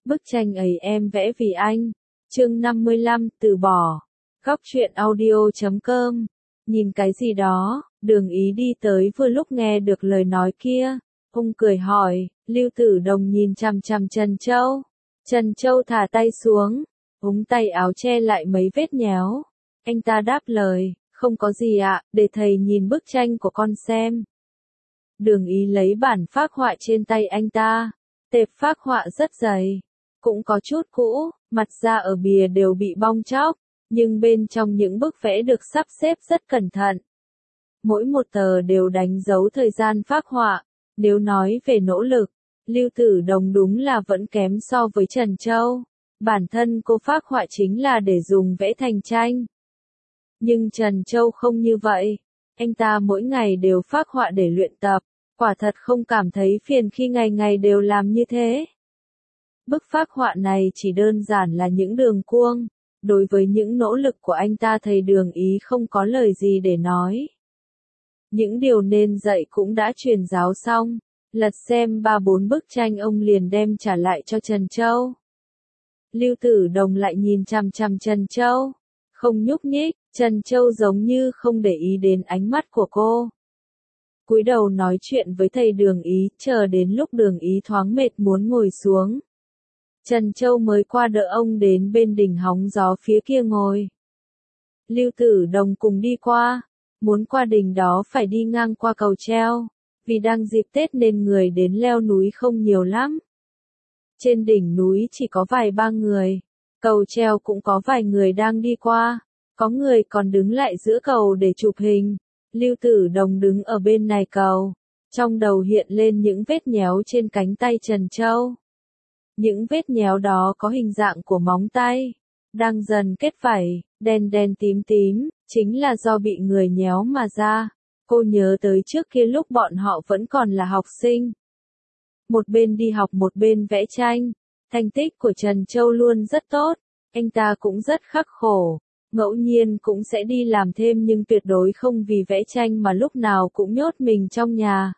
Bức tranh ấy em vẽ vì anh. Chương 55, từ bỏ. Góc truyện audio.com. Nhìn cái gì đó, Đường Ý đi tới vừa lúc nghe được lời nói kia. Ông cười hỏi, Lưu Tử Đồng nhìn chằm chằm Trần Châu. Trần Châu thả tay xuống, ống tay áo che lại mấy vết nhéo. Anh ta đáp lời, không có gì ạ, để thầy nhìn bức tranh của con xem. Đường Ý lấy bản phác họa trên tay anh ta. Tệp phác họa rất dày, cũng có chút cũ, mặt da ở bìa đều bị bong tróc, nhưng bên trong những bức vẽ được sắp xếp rất cẩn thận. Mỗi một tờ đều đánh dấu thời gian phác họa. Nếu nói về nỗ lực, Lưu Tử Đồng đúng là vẫn kém so với Trần Châu. Bản thân cô phác họa chính là để dùng vẽ thành tranh. Nhưng Trần Châu không như vậy. Anh ta mỗi ngày đều phác họa để luyện tập. Quả thật không cảm thấy phiền khi ngày ngày đều làm như thế. Bức phác họa này chỉ đơn giản là những đường cuông. Đối với những nỗ lực của anh ta thầy Đường Ý không có lời gì để nói. Những điều nên dạy cũng đã truyền giáo xong. Lật xem 3-4 bức tranh ông liền đem trả lại cho Trần Châu. Lưu Tử Đồng lại nhìn chằm chằm Trần Châu. Không nhúc nhích, Trần Châu giống như không để ý đến ánh mắt của cô. Cúi đầu nói chuyện với thầy Đường Ý, chờ đến lúc Đường Ý thoáng mệt muốn ngồi xuống. Trần Châu mới qua đỡ ông đến bên đỉnh hóng gió phía kia ngồi. Lưu Tử Đồng cùng đi qua. Muốn qua đỉnh đó phải đi ngang qua cầu treo. Vì đang dịp Tết nên người đến leo núi không nhiều lắm. Trên đỉnh núi chỉ có vài ba người. Cầu treo cũng có vài người đang đi qua. Có người còn đứng lại giữa cầu để chụp hình. Lưu Tử Đồng đứng ở bên này cầu. Trong đầu hiện lên những vết nhéo trên cánh tay Trần Châu. Những vết nhéo đó có hình dạng của móng tay. Đang dần kết vảy, đen đen tím tím, chính là do bị người nhéo mà ra. Cô nhớ tới trước kia lúc bọn họ vẫn còn là học sinh. Một bên đi học một bên vẽ tranh. Thành tích của Trần Châu luôn rất tốt. Anh ta cũng rất khắc khổ. Ngẫu nhiên cũng sẽ đi làm thêm nhưng tuyệt đối không vì vẽ tranh mà lúc nào cũng nhốt mình trong nhà.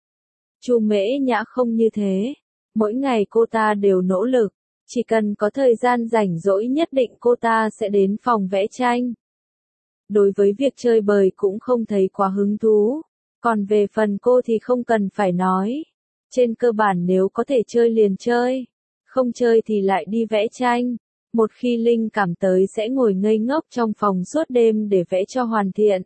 Chu Mễ Nhã không như thế. Mỗi ngày cô ta đều nỗ lực. Chỉ cần có thời gian rảnh rỗi nhất định cô ta sẽ đến phòng vẽ tranh. Đối với việc chơi bời cũng không thấy quá hứng thú. Còn về phần cô thì không cần phải nói. Trên cơ bản nếu có thể chơi liền chơi. Không chơi thì lại đi vẽ tranh. Một khi linh cảm tới sẽ ngồi ngây ngốc trong phòng suốt đêm để vẽ cho hoàn thiện.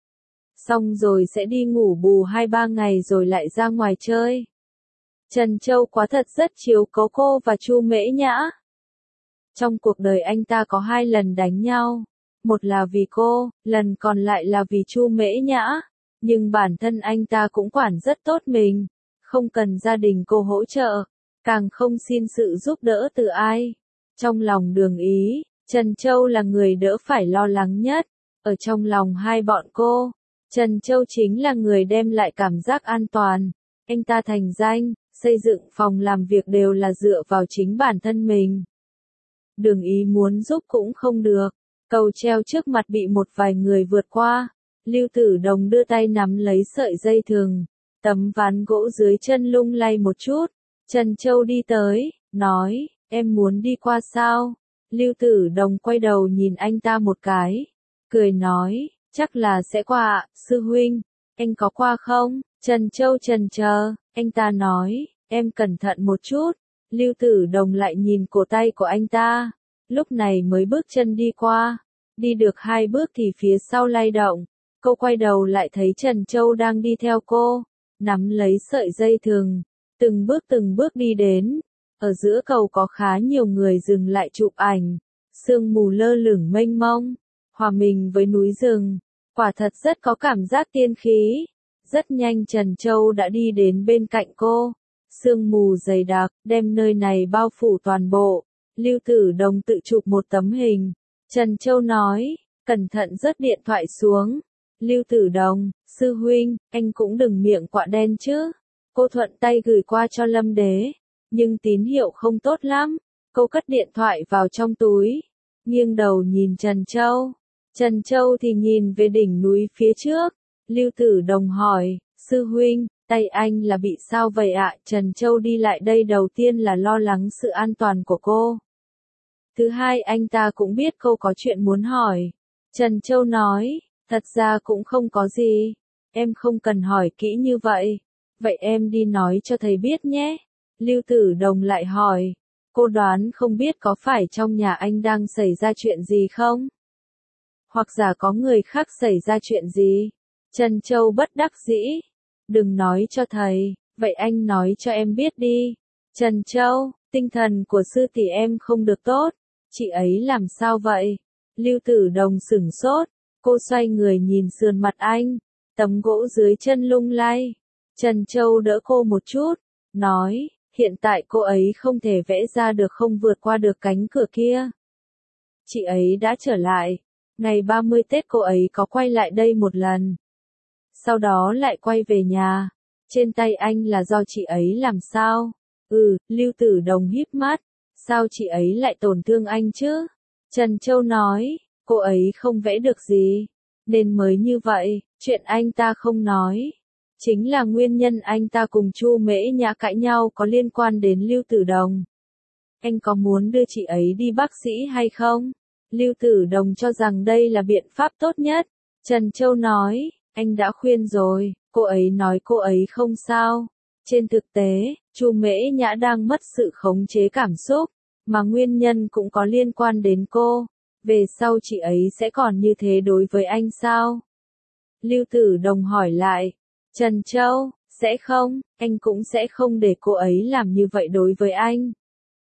Xong rồi sẽ đi ngủ bù 2-3 ngày rồi lại ra ngoài chơi. Trần Châu quá thật rất chiếu cố cô và Chu Mễ Nhã. Trong cuộc đời anh ta có 2 lần đánh nhau. Một là vì cô, lần còn lại là vì Chu Mễ Nhã. Nhưng bản thân anh ta cũng quản rất tốt mình. Không cần gia đình cô hỗ trợ. Càng không xin sự giúp đỡ từ ai. Trong lòng Đường Ý, Trần Châu là người đỡ phải lo lắng nhất. Ở trong lòng hai bọn cô, Trần Châu chính là người đem lại cảm giác an toàn. Anh ta thành danh, xây dựng phòng làm việc đều là dựa vào chính bản thân mình. Đường Ý muốn giúp cũng không được. Cầu treo trước mặt bị một vài người vượt qua. Lưu Tử Đồng đưa tay nắm lấy sợi dây thừng. Tấm ván gỗ dưới chân lung lay một chút. Trần Châu đi tới, nói, em muốn đi qua sao? Lưu Tử Đồng quay đầu nhìn anh ta một cái. Cười nói, chắc là sẽ qua ạ, sư huynh. Anh có qua không? Trần Châu chần chờ, anh ta nói, em cẩn thận một chút. Lưu Tử Đồng lại nhìn cổ tay của anh ta. Lúc này mới bước chân đi qua. Đi được 2 bước thì phía sau lay động. Cô quay đầu lại thấy Trần Châu đang đi theo cô. Nắm lấy sợi dây thừng. Từng bước đi đến. Ở giữa cầu có khá nhiều người dừng lại chụp ảnh. Sương mù lơ lửng mênh mông. Hòa mình với núi rừng. Quả thật rất có cảm giác tiên khí. Rất nhanh Trần Châu đã đi đến bên cạnh cô. Sương mù dày đặc, đem nơi này bao phủ toàn bộ. Lưu Tử Đồng tự chụp một tấm hình. Trần Châu nói, cẩn thận rớt điện thoại xuống. Lưu Tử Đồng, sư huynh, anh cũng đừng miệng quạ đen chứ. Cô thuận tay gửi qua cho Lâm Đế. Nhưng tín hiệu không tốt lắm. Cô cất điện thoại vào trong túi. Nghiêng đầu nhìn Trần Châu. Trần Châu thì nhìn về đỉnh núi phía trước. Lưu Tử Đồng hỏi, sư huynh, Tay anh là bị sao vậy ạ? Trần Châu đi lại đây đầu tiên là lo lắng sự an toàn của cô. Thứ hai anh ta cũng biết cô có chuyện muốn hỏi. Trần Châu nói, thật ra cũng không có gì. Em không cần hỏi kỹ như vậy. Vậy em đi nói cho thầy biết nhé. Lưu Tử Đồng lại hỏi. Cô đoán không biết có phải trong nhà anh đang xảy ra chuyện gì không? Hoặc giả có người khác xảy ra chuyện gì? Trần Châu bất đắc dĩ. Đừng nói cho thầy, vậy anh nói cho em biết đi. Trần Châu, tinh thần của sư tỷ em không được tốt. Chị ấy làm sao vậy? Lưu Tử Đồng sửng sốt. Cô xoay người nhìn sườn mặt anh. Tấm gỗ dưới chân lung lay. Trần Châu đỡ cô một chút. Nói, hiện tại cô ấy không thể vẽ ra được, không vượt qua được cánh cửa kia. Chị ấy đã trở lại. Ngày 30 Tết cô ấy có quay lại đây một lần. Sau đó lại quay về nhà. Trên tay anh là do chị ấy làm sao? Lưu Tử Đồng híp mắt. Sao chị ấy lại tổn thương anh chứ? Trần Châu nói, cô ấy không vẽ được gì. Nên mới như vậy, chuyện anh ta không nói. Chính là nguyên nhân anh ta cùng Chu Mễ Nhã cãi nhau có liên quan đến Lưu Tử Đồng. Anh có muốn đưa chị ấy đi bác sĩ hay không? Lưu Tử Đồng cho rằng đây là biện pháp tốt nhất. Trần Châu nói, anh đã khuyên rồi, cô ấy nói cô ấy không sao. Trên thực tế, Chu Mễ Nhã đang mất sự khống chế cảm xúc, mà nguyên nhân cũng có liên quan đến cô. Về sau chị ấy sẽ còn như thế đối với anh sao? Lưu Tử Đồng hỏi lại. Trần Châu, sẽ không, anh cũng sẽ không để cô ấy làm như vậy đối với anh.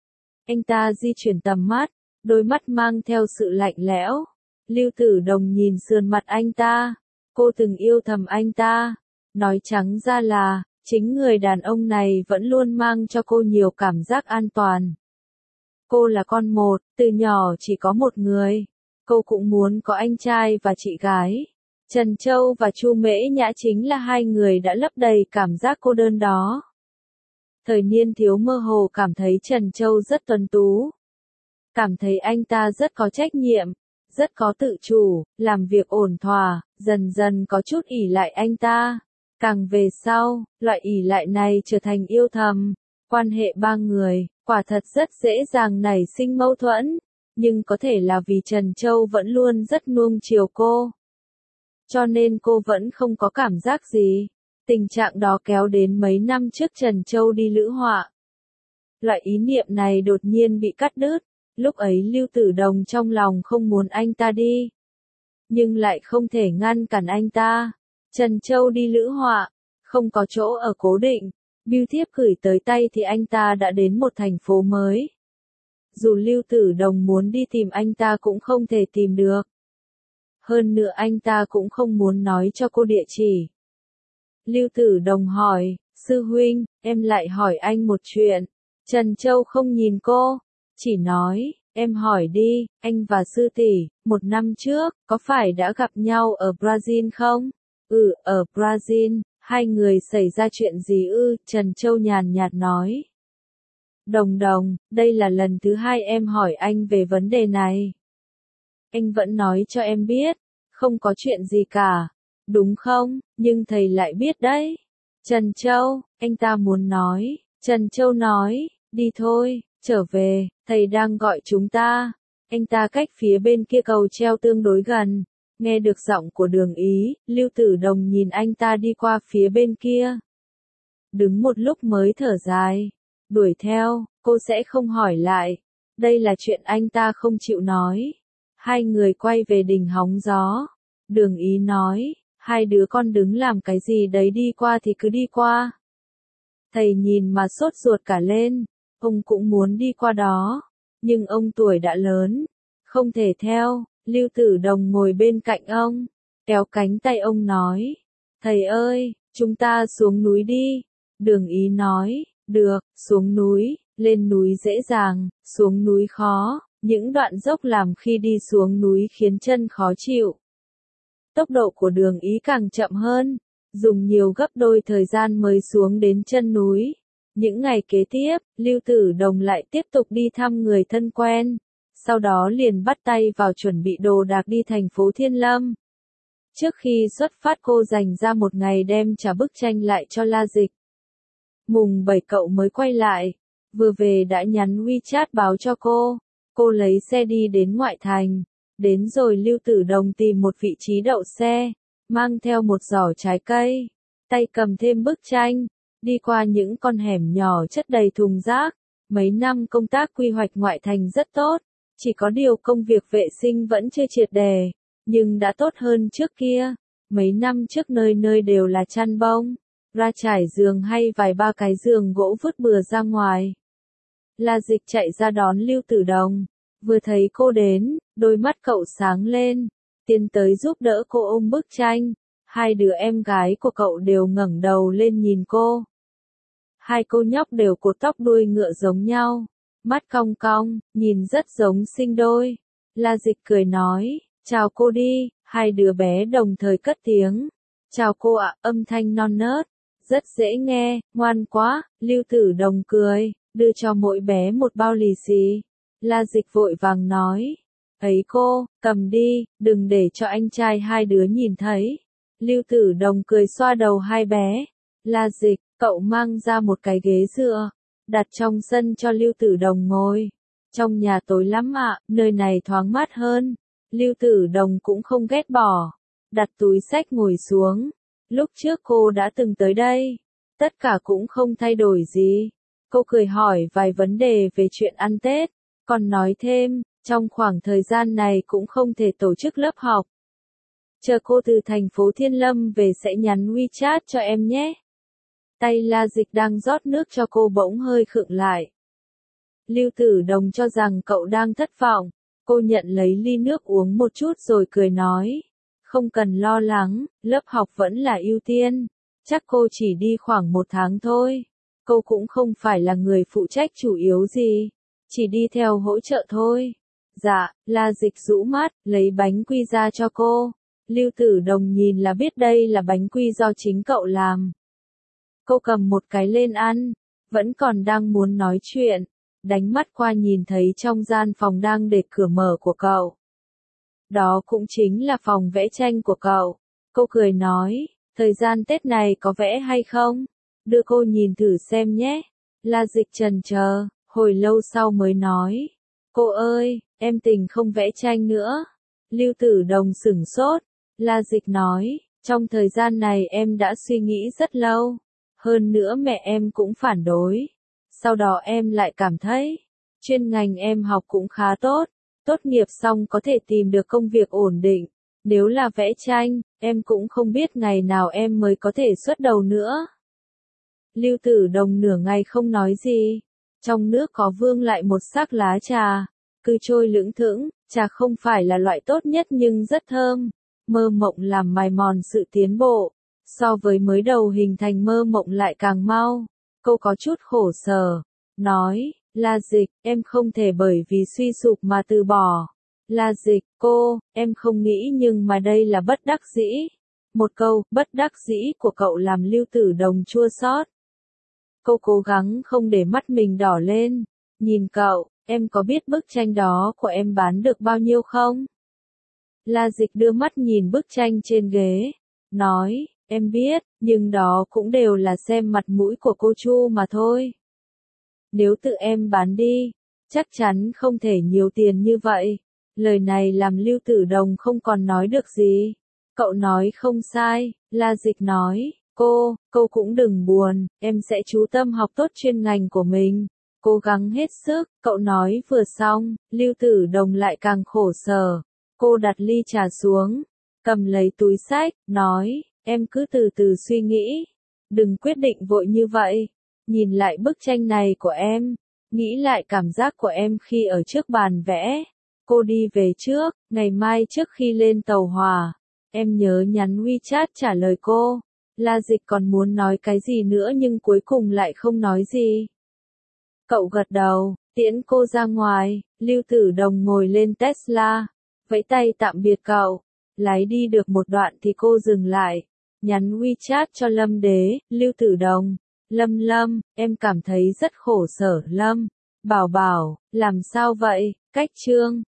Anh ta di chuyển tầm mắt, đôi mắt mang theo sự lạnh lẽo. Lưu Tử Đồng nhìn sườn mặt anh ta. Cô từng yêu thầm anh ta. Nói trắng ra là, chính người đàn ông này vẫn luôn mang cho cô nhiều cảm giác an toàn. Cô là con một, từ nhỏ chỉ có một người. Cô cũng muốn có anh trai và chị gái. Trần Châu và Chu Mễ Nhã chính là hai người đã lấp đầy cảm giác cô đơn đó. Thời niên thiếu mơ hồ cảm thấy Trần Châu rất tuấn tú. Cảm thấy anh ta rất có trách nhiệm, rất có tự chủ, làm việc ổn thỏa, dần dần có chút ỷ lại anh ta. Càng về sau, loại ỷ lại này trở thành yêu thầm. Quan hệ ba người, quả thật rất dễ dàng nảy sinh mâu thuẫn, nhưng có thể là vì Trần Châu vẫn luôn rất nuông chiều cô. Cho nên cô vẫn không có cảm giác gì. Tình trạng đó kéo đến mấy năm trước Trần Châu đi lữ họa. Loại ý niệm này đột nhiên bị cắt đứt. Lúc ấy Lưu Tử Đồng trong lòng không muốn anh ta đi. Nhưng lại không thể ngăn cản anh ta. Trần Châu đi lữ họa, không có chỗ ở cố định. Bưu thiếp gửi tới tay thì anh ta đã đến một thành phố mới. Dù Lưu Tử Đồng muốn đi tìm anh ta cũng không thể tìm được. Hơn nữa anh ta cũng không muốn nói cho cô địa chỉ. Lưu Tử Đồng hỏi, sư huynh, em lại hỏi anh một chuyện. Trần Châu không nhìn cô, chỉ nói, em hỏi đi, anh và sư tỷ, một năm trước, có phải đã gặp nhau ở Brazil không? Ở Brazil, hai người xảy ra chuyện gì ư? Trần Châu nhàn nhạt nói. Đồng Đồng, đây là lần thứ hai em hỏi anh về vấn đề này. Anh vẫn nói cho em biết, không có chuyện gì cả, đúng không? Nhưng thầy lại biết đấy. Trần Châu, anh ta muốn nói. Trần Châu nói, đi thôi, trở về, thầy đang gọi chúng ta. Anh ta cách phía bên kia cầu treo tương đối gần. Nghe được giọng của Đường Ý, Lưu Tử Đồng nhìn anh ta đi qua phía bên kia. Đứng một lúc mới thở dài. Đuổi theo, cô sẽ không hỏi lại. Đây là chuyện anh ta không chịu nói. Hai người quay về đỉnh hóng gió. Đường Ý nói, hai đứa con đứng làm cái gì đấy, đi qua thì cứ đi qua. Thầy nhìn mà sốt ruột cả lên, ông cũng muốn đi qua đó, nhưng ông tuổi đã lớn, không thể theo. Lưu Tử Đồng ngồi bên cạnh ông, kéo cánh tay ông nói, thầy ơi, chúng ta xuống núi đi. Đường Ý nói, được, xuống núi, lên núi dễ dàng, xuống núi khó, những đoạn dốc làm khi đi xuống núi khiến chân khó chịu. Tốc độ của Đường Ý càng chậm hơn, dùng nhiều gấp đôi thời gian mới xuống đến chân núi. Những ngày kế tiếp, Lưu Tử Đồng lại tiếp tục đi thăm người thân quen, sau đó liền bắt tay vào chuẩn bị đồ đạc đi thành phố Thiên Lâm. Trước khi xuất phát cô dành ra một ngày đem trả bức tranh lại cho La Dịch. Mùng 7 cậu mới quay lại, vừa về đã nhắn WeChat báo cho cô. Cô lấy xe đi đến ngoại thành, đến rồi Lưu Tử Đồng tìm một vị trí đậu xe, mang theo một giỏ trái cây, tay cầm thêm bức tranh, đi qua những con hẻm nhỏ chất đầy thùng rác. Mấy năm công tác quy hoạch ngoại thành rất tốt, chỉ có điều công việc vệ sinh vẫn chưa triệt đề, nhưng đã tốt hơn trước kia. Mấy năm trước nơi nơi đều là chăn bông, ra trải giường hay vài ba cái giường gỗ vứt bừa ra ngoài. La Dịch chạy ra đón Lưu Tử Đồng, vừa thấy cô đến, đôi mắt cậu sáng lên, tiến tới giúp đỡ cô ôm bức tranh. Hai đứa em gái của cậu đều ngẩng đầu lên nhìn cô. Hai cô nhóc đều cột tóc đuôi ngựa giống nhau, mắt cong cong, nhìn rất giống sinh đôi. La Dịch cười nói, chào cô đi, hai đứa bé đồng thời cất tiếng. Chào cô ạ, âm thanh non nớt, rất dễ nghe, ngoan quá. Lưu Tử Đồng cười, đưa cho mỗi bé một bao lì xì. La Dịch vội vàng nói, ấy cô, cầm đi, đừng để cho anh trai hai đứa nhìn thấy. Lưu Tử Đồng cười xoa đầu hai bé. La Dịch, cậu mang ra một cái ghế dựa, đặt trong sân cho Lưu Tử Đồng ngồi. Trong nhà tối lắm ạ, nơi này thoáng mát hơn. Lưu Tử Đồng cũng không ghét bỏ, đặt túi xách ngồi xuống. Lúc trước cô đã từng tới đây, tất cả cũng không thay đổi gì. Cô cười hỏi vài vấn đề về chuyện ăn Tết, còn nói thêm, trong khoảng thời gian này cũng không thể tổ chức lớp học. Chờ cô từ thành phố Thiên Lâm về sẽ nhắn WeChat cho em nhé. Tay La Dịch đang rót nước cho cô bỗng hơi khựng lại. Lưu Tử Đồng cho rằng cậu đang thất vọng, cô nhận lấy ly nước uống một chút rồi cười nói, không cần lo lắng, lớp học vẫn là ưu tiên, chắc cô chỉ đi khoảng 1 tháng thôi, cô cũng không phải là người phụ trách chủ yếu gì, chỉ đi theo hỗ trợ thôi. Dạ, La Dịch rũ mắt, lấy bánh quy ra cho cô. Lưu Tử Đồng nhìn là biết đây là bánh quy do chính cậu làm. Cô cầm một cái lên ăn, vẫn còn đang muốn nói chuyện, đánh mắt qua nhìn thấy trong gian phòng đang để cửa mở của cậu. Đó cũng chính là phòng vẽ tranh của cậu. Cô cười nói, thời gian Tết này có vẽ hay không? Đưa cô nhìn thử xem nhé. La Dịch chần chờ, hồi lâu sau mới nói, cô ơi, em tình không vẽ tranh nữa. Lưu Tử Đồng sửng sốt. La Dịch nói, trong thời gian này em đã suy nghĩ rất lâu. Hơn nữa mẹ em cũng phản đối. Sau đó em lại cảm thấy, chuyên ngành em học cũng khá tốt. Tốt nghiệp xong có thể tìm được công việc ổn định. Nếu là vẽ tranh, em cũng không biết ngày nào em mới có thể xuất đầu nữa. Lưu Tử Đồng nửa ngày không nói gì. Trong nước có vương lại một xác lá trà. Cứ trôi lững thững, trà không phải là loại tốt nhất nhưng rất thơm. Mơ mộng làm mài mòn sự tiến bộ. So với mới đầu hình thành mơ mộng lại càng mau. Cô có chút khổ sở. Nói, La Dịch, em không thể bởi vì suy sụp mà từ bỏ. La Dịch, cô, em không nghĩ nhưng mà đây là bất đắc dĩ. Một câu, bất đắc dĩ của cậu làm Lưu Tử Đồng chua xót. Cô cố gắng không để mắt mình đỏ lên. Nhìn cậu, em có biết bức tranh đó của em bán được bao nhiêu không? La Dịch đưa mắt nhìn bức tranh trên ghế. Nói, em biết, nhưng đó cũng đều là xem mặt mũi của cô Chu mà thôi. Nếu tự em bán đi, chắc chắn không thể nhiều tiền như vậy. Lời này làm Lưu Tử Đồng không còn nói được gì. Cậu nói không sai, La Dịch nói, cô cũng đừng buồn, em sẽ chú tâm học tốt chuyên ngành của mình. Cố gắng hết sức, cậu nói vừa xong, Lưu Tử Đồng lại càng khổ sở. Cô đặt ly trà xuống, cầm lấy túi xách, nói, em cứ từ từ suy nghĩ. Đừng quyết định vội như vậy. Nhìn lại bức tranh này của em, nghĩ lại cảm giác của em khi ở trước bàn vẽ. Cô đi về trước, ngày mai trước khi lên tàu hỏa, em nhớ nhắn WeChat trả lời cô. La Dịch còn muốn nói cái gì nữa nhưng cuối cùng lại không nói gì. Cậu gật đầu, tiễn cô ra ngoài, Lưu Tử Đồng ngồi lên Tesla, vẫy tay tạm biệt cậu. Lái đi được một đoạn thì cô dừng lại, nhắn WeChat cho Lâm Đế, Lưu Tử Đồng. Lâm, em cảm thấy rất khổ sở Lâm. Bảo, làm sao vậy, cách chương.